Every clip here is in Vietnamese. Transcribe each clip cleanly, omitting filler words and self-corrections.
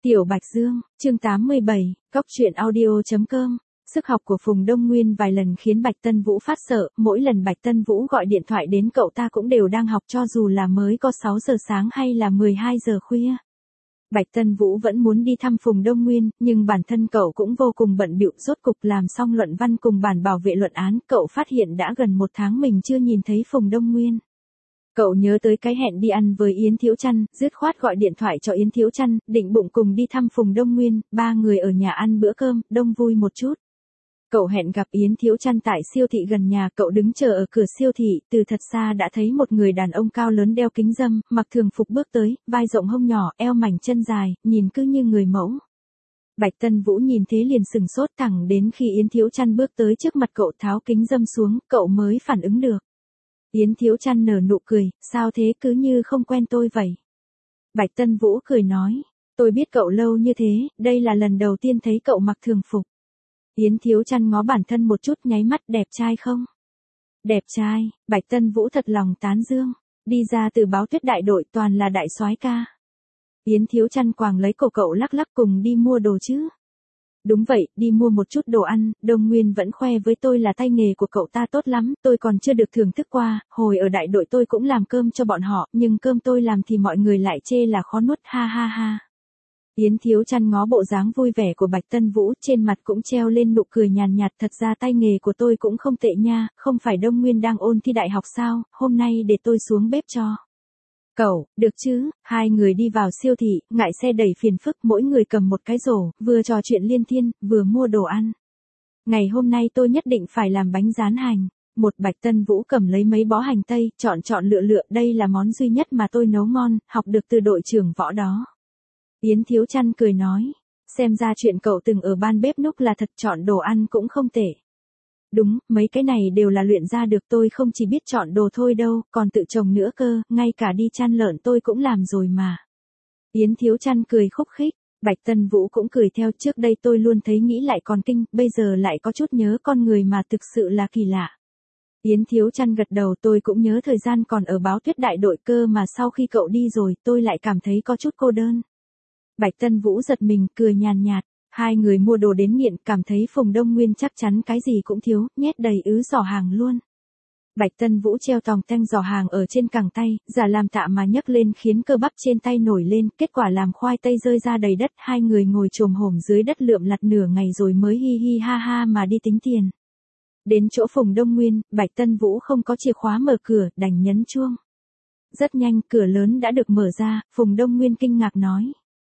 Tiểu Bạch Dương, chương 87, Cóc truyện audio.com. Sức học của Phùng Đông Nguyên vài lần khiến Bạch Tân Vũ phát sợ, mỗi lần Bạch Tân Vũ gọi điện thoại đến cậu ta cũng đều đang học cho dù là mới có 6 giờ sáng hay là 12 giờ khuya. Bạch Tân Vũ vẫn muốn đi thăm Phùng Đông Nguyên, nhưng bản thân cậu cũng vô cùng bận bịu, rốt cục làm xong luận văn cùng bản bảo vệ luận án, cậu phát hiện đã gần 1 tháng mình chưa nhìn thấy Phùng Đông Nguyên. Cậu nhớ tới cái hẹn đi ăn với Yến Thiếu Chăn, dứt khoát gọi điện thoại cho Yến Thiếu Chăn, định bụng cùng đi thăm Phùng Đông Nguyên, 3 người ở nhà ăn bữa cơm, đông vui một chút. Cậu hẹn gặp Yến Thiếu Chăn tại siêu thị gần nhà, cậu đứng chờ ở cửa siêu thị, từ thật xa đã thấy một người đàn ông cao lớn đeo kính râm, mặc thường phục bước tới, vai rộng hông nhỏ, eo mảnh chân dài, nhìn cứ như người mẫu. Bạch Tân Vũ nhìn thế liền sừng sốt, thẳng đến khi Yến Thiếu Chăn bước tới trước mặt cậu tháo kính râm xuống, cậu mới phản ứng được. Yến Thiếu Chăn nở nụ cười, sao thế, cứ như không quen tôi vậy. Bạch Tân Vũ cười nói, tôi biết cậu lâu như thế, đây là lần đầu tiên thấy cậu mặc thường phục. Yến Thiếu Chăn ngó bản thân một chút, nháy mắt, đẹp trai không? Đẹp trai, Bạch Tân Vũ thật lòng tán dương, đi ra từ Báo Tuyết đại đội toàn là đại soái ca. Yến Thiếu Chăn quàng lấy cổ cậu lắc lắc, cùng đi mua đồ chứ. Đúng vậy, đi mua một chút đồ ăn, Đông Nguyên vẫn khoe với tôi là tay nghề của cậu ta tốt lắm, tôi còn chưa được thưởng thức qua, hồi ở đại đội tôi cũng làm cơm cho bọn họ, nhưng cơm tôi làm thì mọi người lại chê là khó nuốt, ha ha ha. Yến Thiếu Chăn ngó bộ dáng vui vẻ của Bạch Tân Vũ, trên mặt cũng treo lên nụ cười nhàn nhạt, thật ra tay nghề của tôi cũng không tệ nha, không phải Đông Nguyên đang ôn thi đại học sao, hôm nay để tôi xuống bếp cho. Cậu, được chứ, hai người đi vào siêu thị, ngại xe đẩy phiền phức, mỗi người cầm một cái rổ, vừa trò chuyện liên thiên, vừa mua đồ ăn. Ngày hôm nay tôi nhất định phải làm bánh rán hành. Một Bạch Tân Vũ cầm lấy mấy bó hành tây, chọn lựa lựa, đây là món duy nhất mà tôi nấu ngon, học được từ đội trưởng Võ đó. Yến Thiếu Chăn cười nói, xem ra chuyện cậu từng ở ban bếp núc là thật, chọn đồ ăn cũng không tệ. Đúng, mấy cái này đều là luyện ra được, tôi không chỉ biết chọn đồ thôi đâu, còn tự trồng nữa cơ, ngay cả đi chăn lợn tôi cũng làm rồi mà. Yến Thiếu Chăn cười khúc khích, Bạch Tân Vũ cũng cười theo, trước đây tôi luôn thấy nghĩ lại còn kinh, bây giờ lại có chút nhớ con người mà thực sự là kỳ lạ. Yến Thiếu Chăn gật đầu, tôi cũng nhớ thời gian còn ở Báo Tuyết đại đội cơ mà sau khi cậu đi rồi, tôi lại cảm thấy có chút cô đơn. Bạch Tân Vũ giật mình, cười nhàn nhạt. Hai người mua đồ đến nghiện, cảm thấy Phùng Đông Nguyên chắc chắn cái gì cũng thiếu, nhét đầy giỏ hàng luôn. Bạch Tân Vũ treo tòng tanh giỏ hàng ở trên cẳng tay, giả làm tạ mà nhấc lên khiến cơ bắp trên tay nổi lên, kết quả làm khoai tây rơi ra đầy đất, hai người ngồi chồm hổm dưới đất lượm lặt nửa ngày rồi mới hi hi ha ha mà đi tính tiền. Đến chỗ Phùng Đông Nguyên, Bạch Tân Vũ không có chìa khóa mở cửa, đành nhấn chuông. Rất nhanh, cửa lớn đã được mở ra, Phùng Đông Nguyên kinh ngạc nói.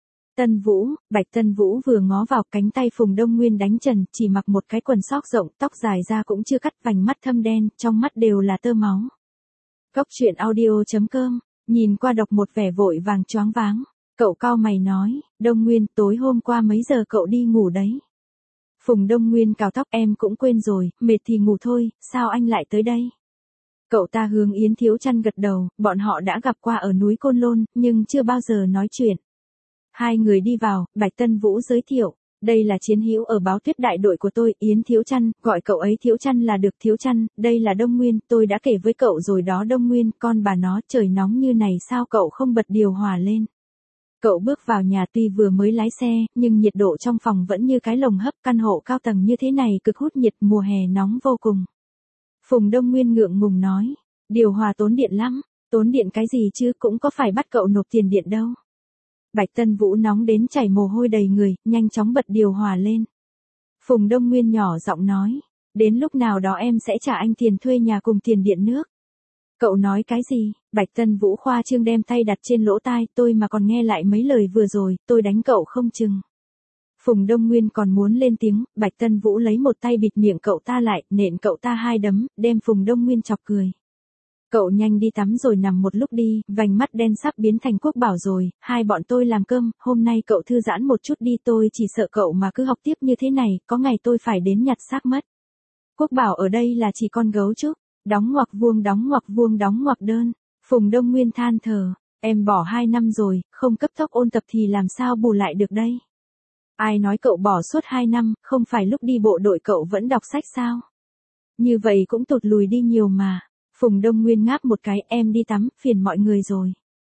Tân Vũ, Bạch Tân Vũ vừa ngó vào, cánh tay Phùng Đông Nguyên đánh trần, chỉ mặc một cái quần sóc rộng, tóc dài ra cũng chưa cắt, vành mắt thâm đen, trong mắt đều là tơ máu. Cóc truyện audio.com, nhìn qua đọc một vẻ vội vàng choáng váng. Cậu cau mày nói, Đông Nguyên, tối hôm qua mấy giờ cậu đi ngủ đấy? Phùng Đông Nguyên cào tóc, em cũng quên rồi, mệt thì ngủ thôi, sao anh lại tới đây? Cậu ta hướng Yến Thiếu Chăn gật đầu, bọn họ đã gặp qua ở núi Côn Lôn, nhưng chưa bao giờ nói chuyện. Hai người đi vào, Bạch Tân Vũ giới thiệu, đây là chiến hữu ở Báo Tuyết đại đội của tôi, Yến Thiếu Chăn, gọi cậu ấy Thiếu Chăn là được. Thiếu Chăn, đây là Đông Nguyên, tôi đã kể với cậu rồi đó. Đông Nguyên, con bà nó, trời nóng như này sao cậu không bật điều hòa lên? Cậu bước vào nhà tuy vừa mới lái xe, nhưng nhiệt độ trong phòng vẫn như cái lồng hấp, căn hộ cao tầng như thế này cực hút nhiệt, mùa hè nóng vô cùng. Phùng Đông Nguyên ngượng ngùng nói, điều hòa tốn điện lắm. Tốn điện cái gì chứ, cũng có phải bắt cậu nộp tiền điện đâu. Bạch Tân Vũ nóng đến chảy mồ hôi đầy người, nhanh chóng bật điều hòa lên. Phùng Đông Nguyên nhỏ giọng nói, đến lúc nào đó em sẽ trả anh tiền thuê nhà cùng tiền điện nước. Cậu nói cái gì? Bạch Tân Vũ khoa trương đem tay đặt trên lỗ tai, tôi mà còn nghe lại mấy lời vừa rồi, tôi đánh cậu không chừng. Phùng Đông Nguyên còn muốn lên tiếng, Bạch Tân Vũ lấy một tay bịt miệng cậu ta lại, nện cậu ta 2 đấm, đem Phùng Đông Nguyên chọc cười. Cậu nhanh đi tắm rồi nằm một lúc đi, vành mắt đen sắp biến thành Quốc Bảo rồi, hai bọn tôi làm cơm, hôm nay cậu thư giãn một chút đi, tôi chỉ sợ cậu mà cứ học tiếp như thế này, có ngày tôi phải đến nhặt xác mất. Quốc Bảo ở đây là chỉ con gấu trúc, đóng ngoặc vuông đóng ngoặc vuông đóng ngoặc đơn. Phùng Đông Nguyên than thở, em bỏ 2 năm rồi, không cấp tốc ôn tập thì làm sao bù lại được đây? Ai nói cậu bỏ suốt 2 năm, không phải lúc đi bộ đội cậu vẫn đọc sách sao? Như vậy cũng tụt lùi đi nhiều mà. Phùng Đông Nguyên ngáp một cái, em đi tắm, phiền mọi người rồi.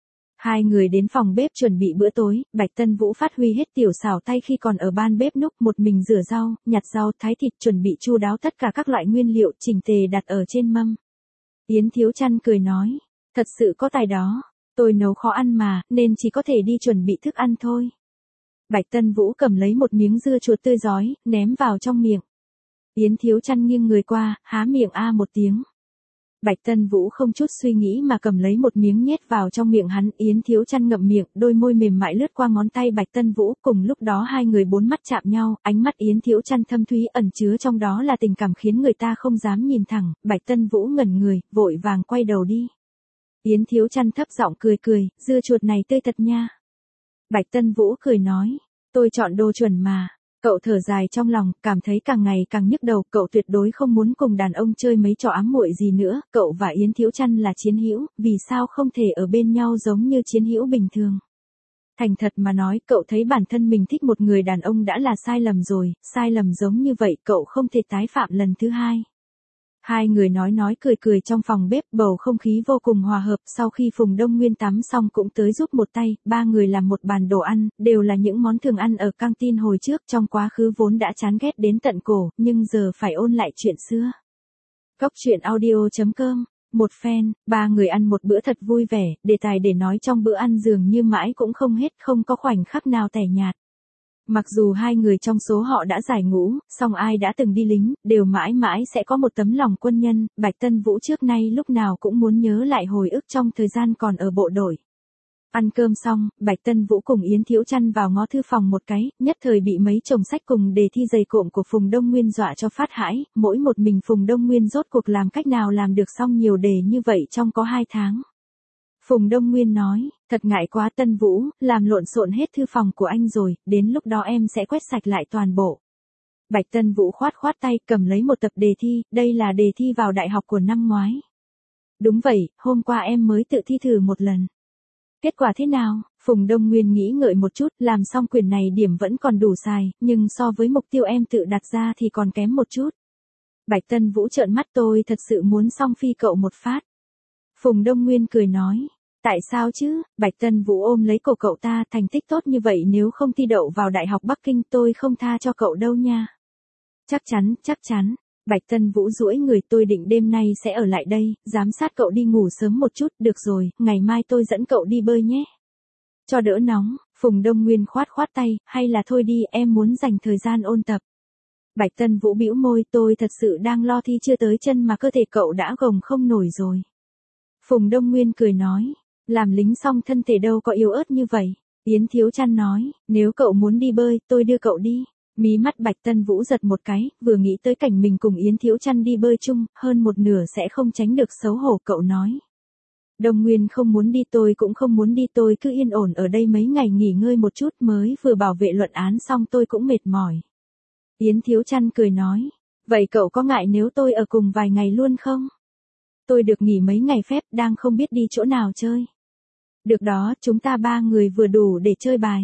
Hai người đến phòng bếp chuẩn bị bữa tối, Bạch Tân Vũ phát huy hết tiểu xảo tay khi còn ở ban bếp núc, một mình rửa rau, nhặt rau, thái thịt, chuẩn bị chu đáo tất cả các loại nguyên liệu chỉnh tề đặt ở trên mâm. Yến Thiếu Chăn cười nói, thật sự có tài đó, tôi nấu khó ăn mà, nên chỉ có thể đi chuẩn bị thức ăn thôi. Bạch Tân Vũ cầm lấy một miếng dưa chuột tươi rói, ném vào trong miệng. Yến Thiếu Chăn nghiêng người qua, há miệng a một tiếng. Bạch Tân Vũ không chút suy nghĩ mà cầm lấy một miếng nhét vào trong miệng hắn, Yến Thiếu Chăn ngậm miệng, đôi môi mềm mại lướt qua ngón tay Bạch Tân Vũ, cùng lúc đó hai người bốn mắt chạm nhau, ánh mắt Yến Thiếu Chăn thâm thúy ẩn chứa trong đó là tình cảm khiến người ta không dám nhìn thẳng, Bạch Tân Vũ ngẩn người, vội vàng quay đầu đi. Yến Thiếu Chăn thấp giọng cười cười, dưa chuột này tươi thật nha. Bạch Tân Vũ cười nói, tôi chọn đồ chuẩn mà. Cậu thở dài trong lòng, cảm thấy càng ngày càng nhức đầu, cậu tuyệt đối không muốn cùng đàn ông chơi mấy trò ám muội gì nữa, cậu và Yến Thiếu Chăn là chiến hữu, vì sao không thể ở bên nhau giống như chiến hữu bình thường. Thành thật mà nói, cậu thấy bản thân mình thích một người đàn ông đã là sai lầm rồi, sai lầm giống như vậy cậu không thể tái phạm lần thứ hai. Hai người nói cười cười trong phòng bếp, bầu không khí vô cùng hòa hợp, sau khi Phùng Đông Nguyên tắm xong cũng tới giúp một tay, ba người làm một bàn đồ ăn, đều là những món thường ăn ở căng tin hồi trước, trong quá khứ vốn đã chán ghét đến tận cổ, nhưng giờ phải ôn lại chuyện xưa. Cốc truyện audio.com, một fan, ba người ăn một bữa thật vui vẻ, đề tài để nói trong bữa ăn dường như mãi cũng không hết, không có khoảnh khắc nào tẻ nhạt. Mặc dù hai người trong số họ đã giải ngũ, song ai đã từng đi lính, đều mãi mãi sẽ có một tấm lòng quân nhân, Bạch Tân Vũ trước nay lúc nào cũng muốn nhớ lại hồi ức trong thời gian còn ở bộ đội. Ăn cơm xong, Bạch Tân Vũ cùng Yến Thiếu Chăn vào ngõ thư phòng một cái, nhất thời bị mấy chồng sách cùng đề thi dày cộm của Phùng Đông Nguyên dọa cho phát hãi, mỗi một mình Phùng Đông Nguyên rốt cuộc làm cách nào làm được xong nhiều đề như vậy trong có 2 tháng. Phùng Đông Nguyên nói, thật ngại quá Tân Vũ, làm lộn xộn hết thư phòng của anh rồi, đến lúc đó em sẽ quét sạch lại toàn bộ. Bạch Tân Vũ khoát tay cầm lấy một tập đề thi, đây là đề thi vào đại học của năm ngoái. Đúng vậy, hôm qua em mới tự thi thử một lần. Kết quả thế nào? Phùng Đông Nguyên nghĩ ngợi một chút, làm xong quyển này điểm vẫn còn đủ xài, nhưng so với mục tiêu em tự đặt ra thì còn kém một chút. Bạch Tân Vũ trợn mắt, tôi thật sự muốn song phi cậu một phát. Phùng Đông Nguyên cười nói, tại sao chứ? Bạch Tân Vũ ôm lấy cổ cậu ta, thành tích tốt như vậy nếu không thi đậu vào Đại học Bắc Kinh tôi không tha cho cậu đâu nha. Chắc chắn. Bạch Tân Vũ duỗi người, tôi định đêm nay sẽ ở lại đây, giám sát cậu đi ngủ sớm một chút, được rồi, ngày mai tôi dẫn cậu đi bơi nhé. Cho đỡ nóng, Phùng Đông Nguyên khoát tay, hay là thôi đi, em muốn dành thời gian ôn tập. Bạch Tân Vũ bĩu môi, tôi thật sự đang lo thi chưa tới chân mà cơ thể cậu đã gồng không nổi rồi. Phùng Đông Nguyên cười nói, làm lính xong thân thể đâu có yếu ớt như vậy. Yến Thiếu Chăn nói, nếu cậu muốn đi bơi, tôi đưa cậu đi. Mí mắt Bạch Tân Vũ giật một cái, vừa nghĩ tới cảnh mình cùng Yến Thiếu Chăn đi bơi chung, hơn một nửa sẽ không tránh được xấu hổ, cậu nói. Đông Nguyên không muốn đi, tôi cũng không muốn đi, tôi cứ yên ổn ở đây mấy ngày nghỉ ngơi một chút, mới vừa bảo vệ luận án xong tôi cũng mệt mỏi. Yến Thiếu Chăn cười nói, vậy cậu có ngại nếu tôi ở cùng vài ngày luôn không? Tôi được nghỉ mấy ngày phép, đang không biết đi chỗ nào chơi. Được đó, chúng ta ba người vừa đủ để chơi bài.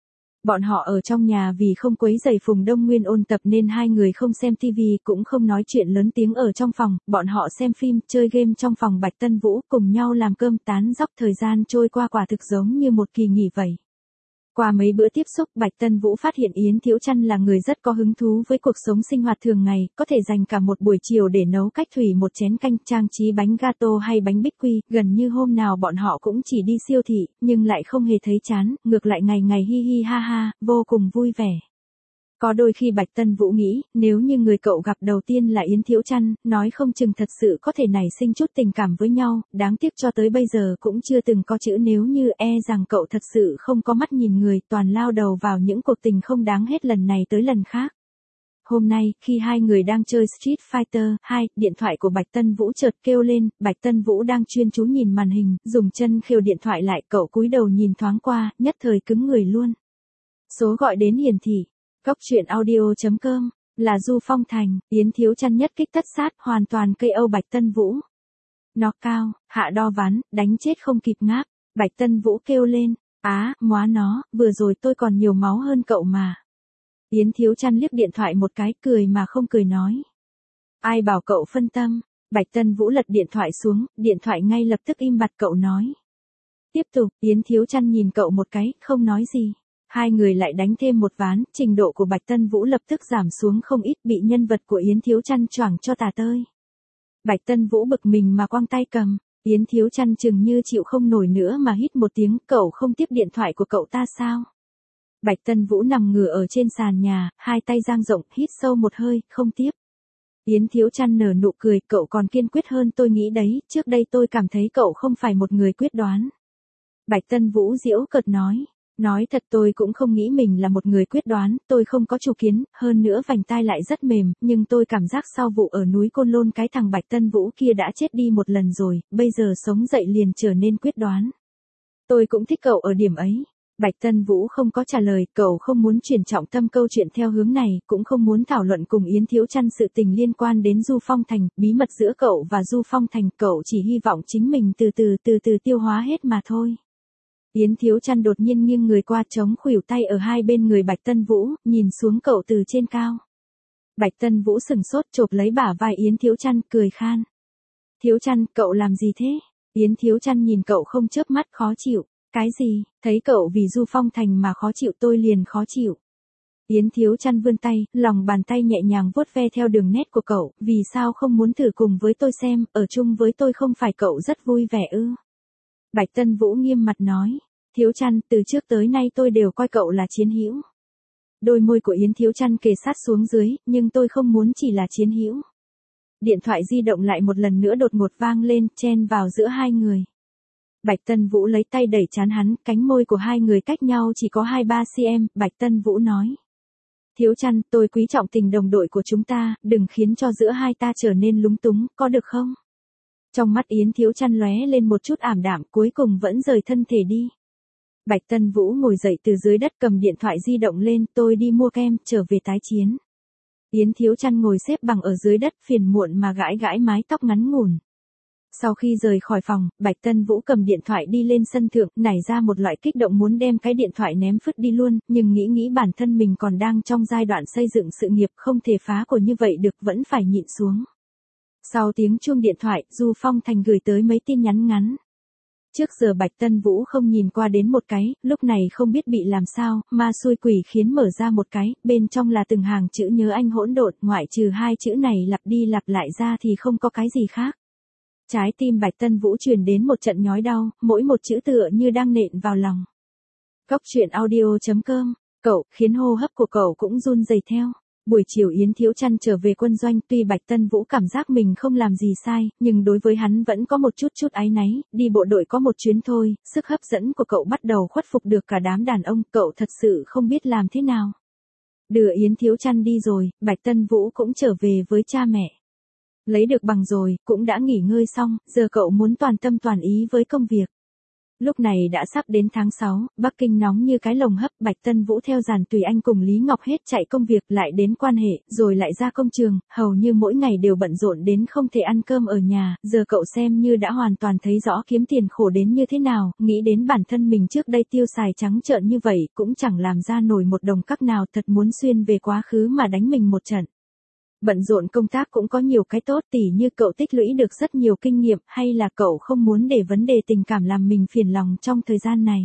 Bọn họ ở trong nhà vì không quấy rầy Phùng Đông Nguyên ôn tập nên hai người không xem tivi cũng không nói chuyện lớn tiếng ở trong phòng, bọn họ xem phim, chơi game trong phòng Bạch Tân Vũ, cùng nhau làm cơm tán dóc, thời gian trôi qua quả thực giống như một kỳ nghỉ vậy. Qua mấy bữa tiếp xúc, Bạch Tân Vũ phát hiện Yến Thiếu Chăn là người rất có hứng thú với cuộc sống sinh hoạt thường ngày, có thể dành cả một buổi chiều để nấu cách thủy một chén canh, trang trí bánh gato hay bánh bích quy, gần như hôm nào bọn họ cũng chỉ đi siêu thị, nhưng lại không hề thấy chán, ngược lại ngày ngày hi hi ha ha, vô cùng vui vẻ. Có đôi khi Bạch Tân Vũ nghĩ, nếu như người cậu gặp đầu tiên là Yến Thiếu Chăn, nói không chừng thật sự có thể nảy sinh chút tình cảm với nhau, đáng tiếc cho tới bây giờ cũng chưa từng có chữ nếu như, rằng cậu thật sự không có mắt nhìn người, toàn lao đầu vào những cuộc tình không đáng hết lần này tới lần khác. Hôm nay, khi hai người đang chơi Street Fighter 2, điện thoại của Bạch Tân Vũ chợt kêu lên, Bạch Tân Vũ đang chuyên chú nhìn màn hình, dùng chân khều điện thoại lại, cậu cúi đầu nhìn thoáng qua, nhất thời cứng người luôn. Số gọi đến hiển thị. Cốc truyện audio.com, là Du Phong Thành, Yến Thiếu Chăn nhất kích tất sát, hoàn toàn KO Bạch Tân Vũ. Nó cao, hạ đo ván, đánh chết không kịp ngáp, Bạch Tân Vũ kêu lên, móa nó, vừa rồi tôi còn nhiều máu hơn cậu mà. Yến Thiếu Chăn liếc điện thoại một cái, cười mà không cười nói. Ai bảo cậu phân tâm, Bạch Tân Vũ lật điện thoại xuống, điện thoại ngay lập tức im bặt, cậu nói. Tiếp tục, Yến Thiếu Chăn nhìn cậu một cái, không nói gì. Hai người lại đánh thêm một ván, trình độ của Bạch Tân Vũ lập tức giảm xuống không ít, bị nhân vật của Yến Thiếu Chăn choảng cho tà tơi. Bạch Tân Vũ bực mình mà quăng tay cầm, Yến Thiếu Chăn chừng như chịu không nổi nữa mà hít một tiếng, cậu không tiếp điện thoại của cậu ta sao? Bạch Tân Vũ nằm ngửa ở trên sàn nhà, hai tay dang rộng, hít sâu một hơi, không tiếp. Yến Thiếu Chăn nở nụ cười, cậu còn kiên quyết hơn tôi nghĩ đấy, trước đây tôi cảm thấy cậu không phải một người quyết đoán. Bạch Tân Vũ giễu cợt nói thật tôi cũng không nghĩ mình là một người quyết đoán, tôi không có chủ kiến, hơn nữa vành tai lại rất mềm, nhưng tôi cảm giác sau vụ ở núi Côn Lôn cái thằng Bạch Tân Vũ kia đã chết đi một lần rồi, bây giờ sống dậy liền trở nên quyết đoán. Tôi cũng thích cậu ở điểm ấy. Bạch Tân Vũ không có trả lời, cậu không muốn chuyển trọng tâm câu chuyện theo hướng này, cũng không muốn thảo luận cùng Yến Thiếu Chăn sự tình liên quan đến Du Phong Thành, bí mật giữa cậu và Du Phong Thành, cậu chỉ hy vọng chính mình từ từ tiêu hóa hết mà thôi. Yến Thiếu Chăn đột nhiên nghiêng người qua chống khuỷu tay ở hai bên người Bạch Tân Vũ, nhìn xuống cậu từ trên cao. Bạch Tân Vũ sừng sốt chộp lấy bả vai Yến Thiếu Chăn, cười khan. Thiếu Chăn, cậu làm gì thế? Yến Thiếu Chăn nhìn cậu không chớp mắt, khó chịu. Cái gì, thấy cậu vì Du Phong Thành mà khó chịu tôi liền khó chịu. Yến Thiếu Chăn vươn tay, lòng bàn tay nhẹ nhàng vuốt ve theo đường nét của cậu, vì sao không muốn thử cùng với tôi xem, ở chung với tôi không phải cậu rất vui vẻ ư? Bạch Tân Vũ nghiêm mặt nói, Thiếu Chăn, từ trước tới nay tôi đều coi cậu là chiến hữu. Đôi môi của Yến Thiếu Chăn kề sát xuống dưới, nhưng tôi không muốn chỉ là chiến hữu. Điện thoại di động lại một lần nữa đột ngột vang lên, chen vào giữa hai người. Bạch Tân Vũ lấy tay đẩy trán hắn, cánh môi của hai người cách nhau chỉ có 2-3 cm, Bạch Tân Vũ nói. Thiếu Chăn, tôi quý trọng tình đồng đội của chúng ta, đừng khiến cho giữa hai ta trở nên lúng túng, có được không? Trong mắt Yến Thiếu Chăn lóe lên một chút ảm đạm, cuối cùng vẫn rời thân thể đi. Bạch Tân Vũ ngồi dậy từ dưới đất cầm điện thoại di động lên, tôi đi mua kem, trở về tái chiến. Yến Thiếu Chăn ngồi xếp bằng ở dưới đất phiền muộn mà gãi gãi mái tóc ngắn ngủn. Sau khi rời khỏi phòng, Bạch Tân Vũ cầm điện thoại đi lên sân thượng, nảy ra một loại kích động muốn đem cái điện thoại ném phứt đi luôn, nhưng nghĩ bản thân mình còn đang trong giai đoạn xây dựng sự nghiệp không thể phá của như vậy được, vẫn phải nhịn xuống. Sau tiếng chuông điện thoại, Du Phong Thành gửi tới mấy tin nhắn ngắn. Trước giờ Bạch Tân Vũ không nhìn qua đến một cái, lúc này không biết bị làm sao, ma xui quỷ khiến mở ra một cái, bên trong là từng hàng chữ nhớ anh hỗn độn, ngoại trừ hai chữ này lặp đi lặp lại ra thì không có cái gì khác. Trái tim Bạch Tân Vũ truyền đến một trận nhói đau, mỗi một chữ tựa như đang nện vào lòng. Cốc truyện audio.com, cậu, khiến hô hấp của cậu cũng run rẩy theo. Buổi chiều Yến Thiếu Chăn trở về quân doanh, tuy Bạch Tân Vũ cảm giác mình không làm gì sai, nhưng đối với hắn vẫn có một chút áy náy, đi bộ đội có một chuyến thôi, sức hấp dẫn của cậu bắt đầu khuất phục được cả đám đàn ông, cậu thật sự không biết làm thế nào. Đưa Yến Thiếu Chăn đi rồi, Bạch Tân Vũ cũng trở về với cha mẹ. Lấy được bằng rồi, cũng đã nghỉ ngơi xong, giờ cậu muốn toàn tâm toàn ý với công việc. Lúc này đã sắp đến tháng 6, Bắc Kinh nóng như cái lồng hấp, Bạch Tân Vũ theo Giản Tùy Anh cùng Lý Ngọc hết chạy công việc, lại đến quan hệ, rồi lại ra công trường, hầu như mỗi ngày đều bận rộn đến không thể ăn cơm ở nhà, giờ cậu xem như đã hoàn toàn thấy rõ kiếm tiền khổ đến như thế nào, nghĩ đến bản thân mình trước đây tiêu xài trắng trợn như vậy, cũng chẳng làm ra nổi một đồng cắc nào, thật muốn xuyên về quá khứ mà đánh mình một trận. Bận rộn công tác cũng có nhiều cái tốt, tỉ như cậu tích lũy được rất nhiều kinh nghiệm, hay là cậu không muốn để vấn đề tình cảm làm mình phiền lòng trong thời gian này.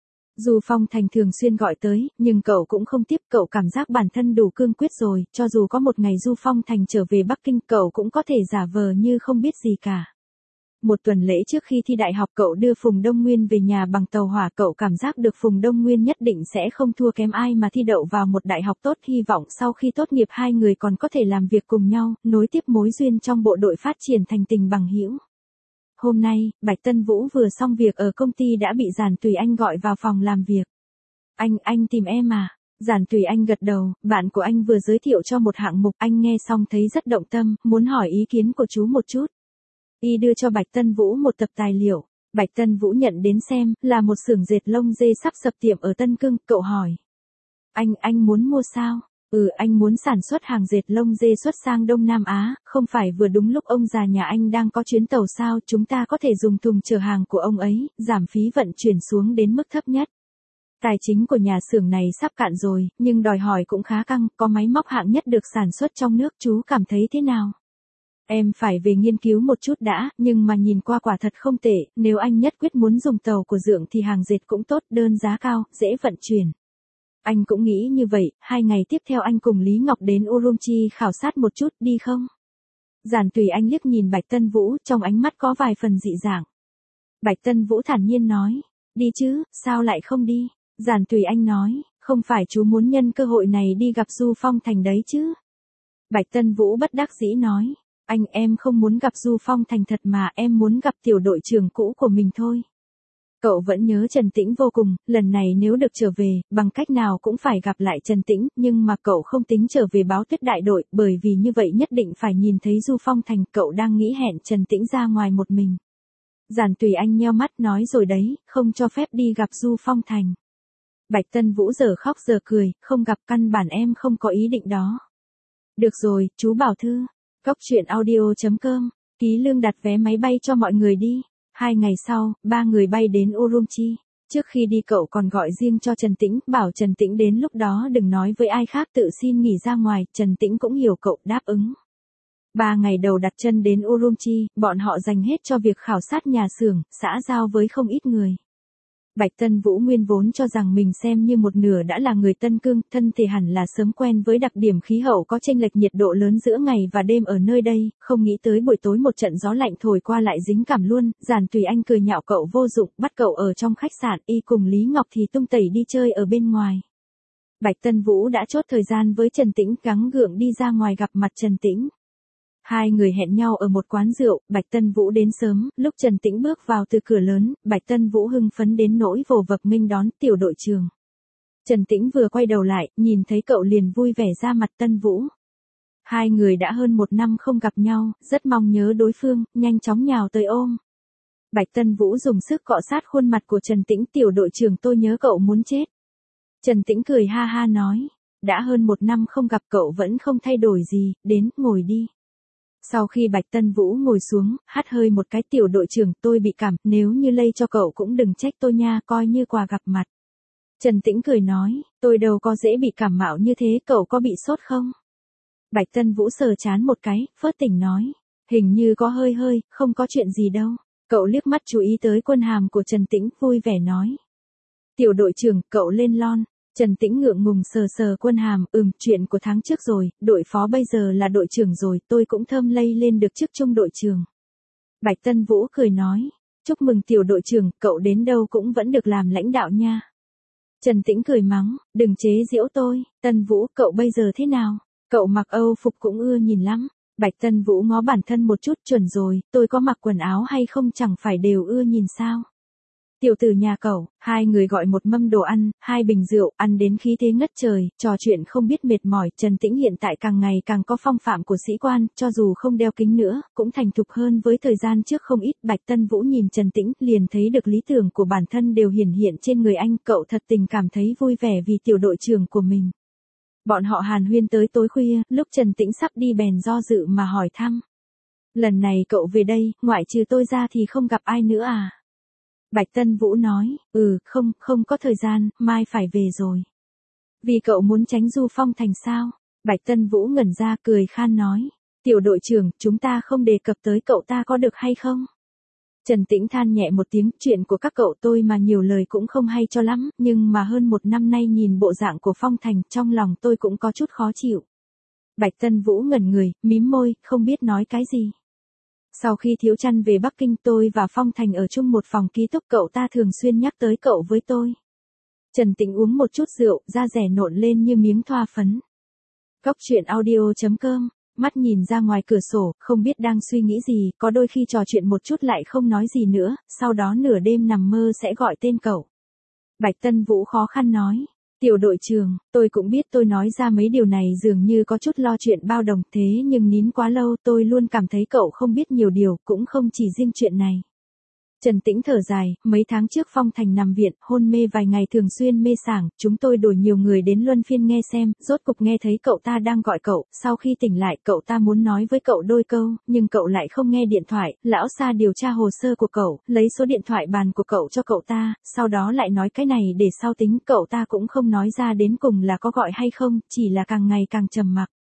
Dù Phong Thành thường xuyên gọi tới, nhưng cậu cũng không tiếp, cậu cảm giác bản thân đủ cương quyết rồi, cho dù có một ngày Du Phong Thành trở về Bắc Kinh, cậu cũng có thể giả vờ như không biết gì cả. Một tuần lễ trước khi thi đại học cậu đưa Phùng Đông Nguyên về nhà bằng tàu hỏa, cậu cảm giác được Phùng Đông Nguyên nhất định sẽ không thua kém ai mà thi đậu vào một đại học tốt, hy vọng sau khi tốt nghiệp hai người còn có thể làm việc cùng nhau, nối tiếp mối duyên trong bộ đội phát triển thành tình bằng hữu. Hôm nay, Bạch Tân Vũ vừa xong việc ở công ty đã bị Giản Tùy Anh gọi vào phòng làm việc. Anh tìm em à? Giản Tùy Anh gật đầu, bạn của anh vừa giới thiệu cho một hạng mục, anh nghe xong thấy rất động tâm, muốn hỏi ý kiến của chú một chút. Y đưa cho Bạch Tân Vũ một tập tài liệu. Bạch Tân Vũ nhận đến xem, là một xưởng dệt lông dê sắp sập tiệm ở Tân Cương, cậu hỏi. Anh muốn mua sao? Anh muốn sản xuất hàng dệt lông dê xuất sang Đông Nam Á, không phải vừa đúng lúc ông già nhà anh đang có chuyến tàu sao, chúng ta có thể dùng thùng chở hàng của ông ấy, giảm phí vận chuyển xuống đến mức thấp nhất. Tài chính của nhà xưởng này sắp cạn rồi, nhưng đòi hỏi cũng khá căng, có máy móc hạng nhất được sản xuất trong nước, chú cảm thấy thế nào? Em phải về nghiên cứu một chút đã, nhưng mà nhìn qua quả thật không tệ, nếu anh nhất quyết muốn dùng tàu của Dượng thì hàng dệt cũng tốt, đơn giá cao, dễ vận chuyển. Anh cũng nghĩ như vậy, 2 ngày tiếp theo anh cùng Lý Ngọc đến Urumqi khảo sát một chút, đi không? Giản Tùy Anh liếc nhìn Bạch Tân Vũ, trong ánh mắt có vài phần dị dạng. Bạch Tân Vũ thản nhiên nói, đi chứ, sao lại không đi? Giản Tùy Anh nói, không phải chú muốn nhân cơ hội này đi gặp Du Phong Thành đấy chứ? Bạch Tân Vũ bất đắc dĩ nói, anh em không muốn gặp Du Phong Thành thật mà, em muốn gặp tiểu đội trưởng cũ của mình thôi. Cậu vẫn nhớ Trần Tĩnh vô cùng, lần này nếu được trở về, bằng cách nào cũng phải gặp lại Trần Tĩnh, nhưng mà cậu không tính trở về Báo Tuyết đại đội, bởi vì như vậy nhất định phải nhìn thấy Du Phong Thành, cậu đang nghĩ hẹn Trần Tĩnh ra ngoài một mình. Giản Tùy Anh nheo mắt nói rồi đấy, không cho phép đi gặp Du Phong Thành. Bạch Tân Vũ giờ khóc giờ cười, không gặp, căn bản em không có ý định đó. Được rồi, chú Bảo Thư. Cóc truyện audio.com, Ký Lương đặt vé máy bay cho mọi người đi. 2 ngày sau, 3 người bay đến Urumqi. Trước khi đi cậu còn gọi riêng cho Trần Tĩnh, bảo Trần Tĩnh đến lúc đó đừng nói với ai khác, tự xin nghỉ ra ngoài, Trần Tĩnh cũng hiểu cậu, đáp ứng. 3 ngày đầu đặt chân đến Urumqi, bọn họ dành hết cho việc khảo sát nhà xưởng, xã giao với không ít người. Bạch Tân Vũ nguyên vốn cho rằng mình xem như một nửa đã là người Tân Cương, thân thể hẳn là sớm quen với đặc điểm khí hậu có chênh lệch nhiệt độ lớn giữa ngày và đêm ở nơi đây, không nghĩ tới buổi tối một trận gió lạnh thổi qua lại dính cảm luôn. Giản Tùy Anh cười nhạo cậu vô dụng, bắt cậu ở trong khách sạn, y cùng Lý Ngọc thì tung tẩy đi chơi ở bên ngoài. Bạch Tân Vũ đã chốt thời gian với Trần Tĩnh, gắng gượng đi ra ngoài gặp mặt Trần Tĩnh. 2 người hẹn nhau ở một quán rượu, Bạch Tân Vũ đến sớm, lúc Trần Tĩnh bước vào từ cửa lớn, Bạch Tân Vũ hưng phấn đến nỗi vồ vập nghênh đón, tiểu đội trưởng. Trần Tĩnh vừa quay đầu lại, nhìn thấy cậu liền vui vẻ ra mặt Tân Vũ. 2 người đã hơn 1 năm không gặp nhau, rất mong nhớ đối phương, nhanh chóng nhào tới ôm. Bạch Tân Vũ dùng sức cọ sát khuôn mặt của Trần Tĩnh, tiểu đội trưởng tôi nhớ cậu muốn chết. Trần Tĩnh cười ha ha nói, đã hơn 1 năm không gặp cậu vẫn không thay đổi gì, đến, ngồi đi. Sau khi Bạch Tân Vũ ngồi xuống, hắt hơi một cái, tiểu đội trưởng tôi bị cảm, nếu như lây cho cậu cũng đừng trách tôi nha, coi như quà gặp mặt. Trần Tĩnh cười nói, tôi đâu có dễ bị cảm mạo như thế, cậu có bị sốt không? Bạch Tân Vũ sờ chán một cái, phớt tỉnh nói, hình như có hơi, không có chuyện gì đâu. Cậu liếc mắt chú ý tới quân hàm của Trần Tĩnh, vui vẻ nói. Tiểu đội trưởng, cậu lên lon. Trần Tĩnh ngượng ngùng sờ sờ quân hàm, chuyện của tháng trước rồi, đội phó bây giờ là đội trưởng rồi, tôi cũng thơm lây lên được chức trung đội trưởng. Bạch Tân Vũ cười nói, chúc mừng tiểu đội trưởng, cậu đến đâu cũng vẫn được làm lãnh đạo nha. Trần Tĩnh cười mắng, đừng chế giễu tôi, Tân Vũ, cậu bây giờ thế nào? Cậu mặc Âu phục cũng ưa nhìn lắm. Bạch Tân Vũ ngó bản thân một chút, chuẩn rồi, tôi có mặc quần áo hay không chẳng phải đều ưa nhìn sao? Tiểu tử nhà cậu, 2 người gọi một mâm đồ ăn, 2 bình rượu, ăn đến khí thế ngất trời, trò chuyện không biết mệt mỏi. Trần Tĩnh hiện tại càng ngày càng có phong phạm của sĩ quan, cho dù không đeo kính nữa, cũng thành thục hơn với thời gian trước không ít. Bạch Tân Vũ nhìn Trần Tĩnh, liền thấy được lý tưởng của bản thân đều hiển hiện trên người anh, cậu thật tình cảm thấy vui vẻ vì tiểu đội trưởng của mình. Bọn họ hàn huyên tới tối khuya, lúc Trần Tĩnh sắp đi bèn do dự mà hỏi thăm. Lần này cậu về đây, ngoại trừ tôi ra thì không gặp ai nữa à? Bạch Tân Vũ nói, không có thời gian, mai phải về rồi. Vì cậu muốn tránh Du Phong Thành sao? Bạch Tân Vũ ngẩn ra cười khan nói, tiểu đội trưởng, chúng ta không đề cập tới cậu ta có được hay không? Trần Tĩnh than nhẹ một tiếng, chuyện của các cậu tôi mà nhiều lời cũng không hay cho lắm, nhưng mà hơn 1 năm nay nhìn bộ dạng của Phong Thành, trong lòng tôi cũng có chút khó chịu. Bạch Tân Vũ ngẩn người, mím môi, không biết nói cái gì. Sau khi Thiếu Chăn về Bắc Kinh, tôi và Phong Thành ở chung một phòng ký túc, cậu ta thường xuyên nhắc tới cậu với tôi. Trần Tĩnh uống một chút rượu, da rẻ nộn lên như miếng thoa phấn. Cóc truyện audio.com, mắt nhìn ra ngoài cửa sổ, không biết đang suy nghĩ gì, có đôi khi trò chuyện một chút lại không nói gì nữa, sau đó nửa đêm nằm mơ sẽ gọi tên cậu. Bạch Tân Vũ khó khăn nói, tiểu đội trưởng, tôi cũng biết tôi nói ra mấy điều này dường như có chút lo chuyện bao đồng, thế nhưng nín quá lâu tôi luôn cảm thấy cậu không biết nhiều điều, cũng không chỉ riêng chuyện này. Trần Tĩnh thở dài, mấy tháng trước Phong Thành nằm viện, hôn mê vài ngày, thường xuyên mê sảng, chúng tôi đổi nhiều người đến luân phiên nghe xem, rốt cục nghe thấy cậu ta đang gọi cậu, sau khi tỉnh lại cậu ta muốn nói với cậu đôi câu, nhưng cậu lại không nghe điện thoại, lão Sa điều tra hồ sơ của cậu, lấy số điện thoại bàn của cậu cho cậu ta, sau đó lại nói cái này để sau tính, cậu ta cũng không nói ra đến cùng là có gọi hay không, chỉ là càng ngày càng trầm mặc.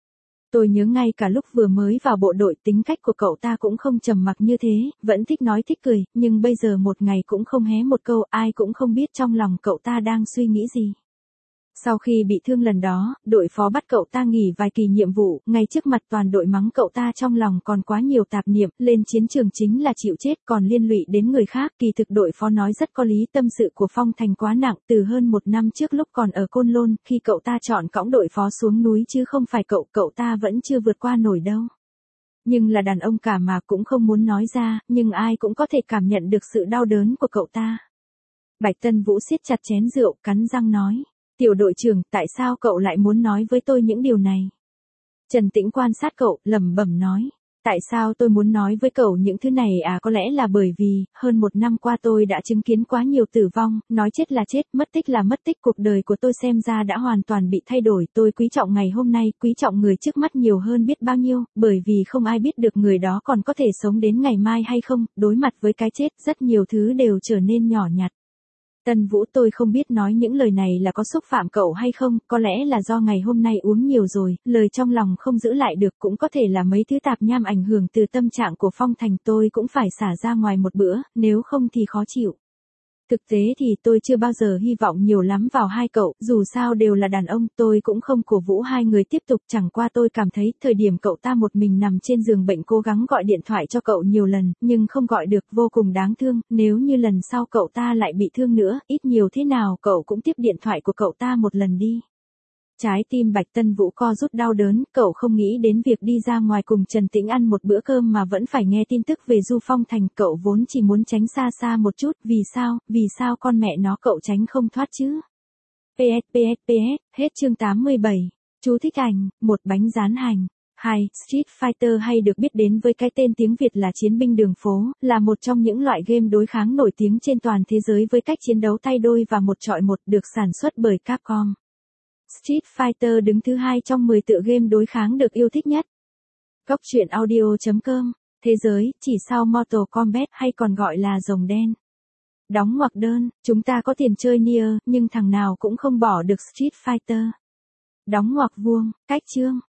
Tôi nhớ ngay cả lúc vừa mới vào bộ đội tính cách của cậu ta cũng không trầm mặc như thế, vẫn thích nói thích cười, nhưng bây giờ một ngày cũng không hé một câu, ai cũng không biết trong lòng cậu ta đang suy nghĩ gì. Sau khi bị thương lần đó, đội phó bắt cậu ta nghỉ vài kỳ nhiệm vụ, ngay trước mặt toàn đội mắng cậu ta trong lòng còn quá nhiều tạp niệm, lên chiến trường chính là chịu chết còn liên lụy đến người khác. Kỳ thực đội phó nói rất có lý, tâm sự của Phong Thành quá nặng, từ hơn 1 năm trước lúc còn ở Côn Lôn, khi cậu ta chọn cõng đội phó xuống núi chứ không phải cậu ta vẫn chưa vượt qua nổi đâu. Nhưng là đàn ông cả mà cũng không muốn nói ra, nhưng ai cũng có thể cảm nhận được sự đau đớn của cậu ta. Bạch Tân Vũ siết chặt chén rượu, cắn răng nói. Tiểu đội trưởng, tại sao cậu lại muốn nói với tôi những điều này? Trần Tĩnh quan sát cậu, lẩm bẩm nói. Tại sao tôi muốn nói với cậu những thứ này à? Có lẽ là bởi vì, hơn 1 năm qua tôi đã chứng kiến quá nhiều tử vong, nói chết là chết, mất tích là mất tích. Cuộc đời của tôi xem ra đã hoàn toàn bị thay đổi. Tôi quý trọng ngày hôm nay, quý trọng người trước mắt nhiều hơn biết bao nhiêu, bởi vì không ai biết được người đó còn có thể sống đến ngày mai hay không. Đối mặt với cái chết, rất nhiều thứ đều trở nên nhỏ nhặt. Tân Vũ, tôi không biết nói những lời này là có xúc phạm cậu hay không, có lẽ là do ngày hôm nay uống nhiều rồi, lời trong lòng không giữ lại được, cũng có thể là mấy thứ tạp nham ảnh hưởng từ tâm trạng của Phong Thành, tôi cũng phải xả ra ngoài một bữa, nếu không thì khó chịu. Thực tế thì tôi chưa bao giờ hy vọng nhiều lắm vào hai cậu, dù sao đều là đàn ông, tôi cũng không cổ vũ hai người tiếp tục, chẳng qua tôi cảm thấy thời điểm cậu ta một mình nằm trên giường bệnh cố gắng gọi điện thoại cho cậu nhiều lần, nhưng không gọi được, vô cùng đáng thương, nếu như lần sau cậu ta lại bị thương nữa, ít nhiều thế nào cậu cũng tiếp điện thoại của cậu ta một lần đi. Trái tim Bạch Tân Vũ co rút đau đớn, cậu không nghĩ đến việc đi ra ngoài cùng Trần Tĩnh ăn một bữa cơm mà vẫn phải nghe tin tức về Du Phong Thành, cậu vốn chỉ muốn tránh xa xa một chút, vì sao con mẹ nó cậu tránh không thoát chứ? PS, hết chương 87. Chú thích ảnh, 1 bánh rán hành. 2. Street Fighter hay được biết đến với cái tên tiếng Việt là Chiến binh đường phố, là một trong những loại game đối kháng nổi tiếng trên toàn thế giới với cách chiến đấu tay đôi và 1 chọi 1, được sản xuất bởi Capcom. Street Fighter đứng thứ 2 trong 10 tựa game đối kháng được yêu thích nhất. Góc truyện audio.com, thế giới, chỉ sau Mortal Kombat hay còn gọi là rồng đen. Đóng ngoặc đơn, chúng ta có tiền chơi Nier, nhưng thằng nào cũng không bỏ được Street Fighter. Đóng ngoặc vuông, cách chương.